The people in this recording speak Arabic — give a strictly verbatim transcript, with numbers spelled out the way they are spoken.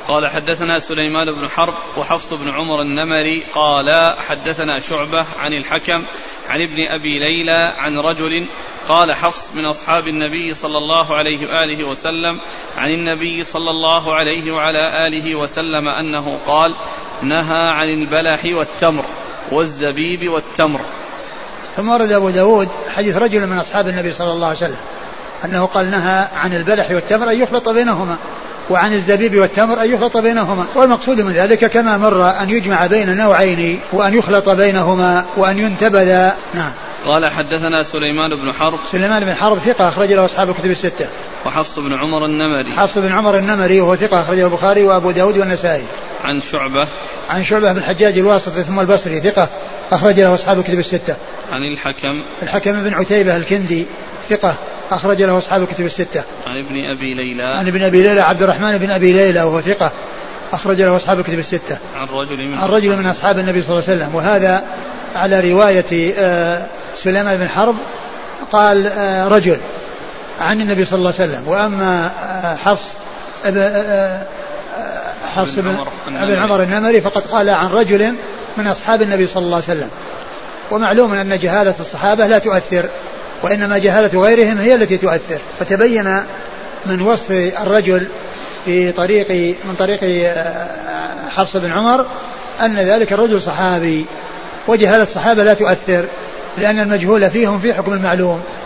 قال حدثنا سليمان بن حرب وحفص بن عمر النمري قال حدثنا شعبة عن الحكم عن ابن أبي ليلى عن رجل قال حفص من أصحاب النبي صلى الله عليه وآله وسلم عن النبي صلى الله عليه وعلى آله وسلم أنه قال نهى عن البلح والتمر والزبيب والتمر. ثم ورد أبو داود حديث رجل من أصحاب النبي صلى الله عليه وسلم أنه قال نهى عن البلح والتمر أن يخلط بينهما وعن الزبيب والتمر أن يخلط بينهما، والمقصود من ذلك كما مر أن يجمع بين نوعين وأن يخلط بينهما وأن ينتبذ. نعم. قال حدثنا سليمان بن حرب سليمان بن حرب ثقة أخرج له أصحاب الكتب الستة. وحفص بن عمر النمري حفص بن عمر النمري وهو ثقة أخرجه البخاري وأبو داود والنسائي. عن شعبة عن شعبة بن الحجاج الواسطي ثم البصري ثقة أخرج له أصحاب الكتب الستة. عن الحكم الحكم بن عتيبة الكندي ثقة أخرج له أصحاب الكتب الستة. عن ابن أبي ليلى عن ابن أبي ليلى عبد الرحمن بن أبي ليلى وهو ثقة أخرج له أصحاب الكتب الستة. عن رجل من, عن رجل من أصحاب النبي صلى الله عليه وسلم، وهذا على رواية سليمان بن حرب قال رجل عن النبي صلى الله عليه وسلم، وأما حفص حفص بن عمر النمري فقد قال عن رجل من أصحاب النبي صلى الله عليه وسلم. ومعلوم أن جهالة الصحابة لا تؤثر، وإنما جهالة غيرهم هي التي تؤثر. فتبين من وصف الرجل في طريق من طريق حفص بن عمر أن ذلك الرجل صحابي، وجهالة الصحابة لا تؤثر لأن المجهول فيهم في حكم المعلوم.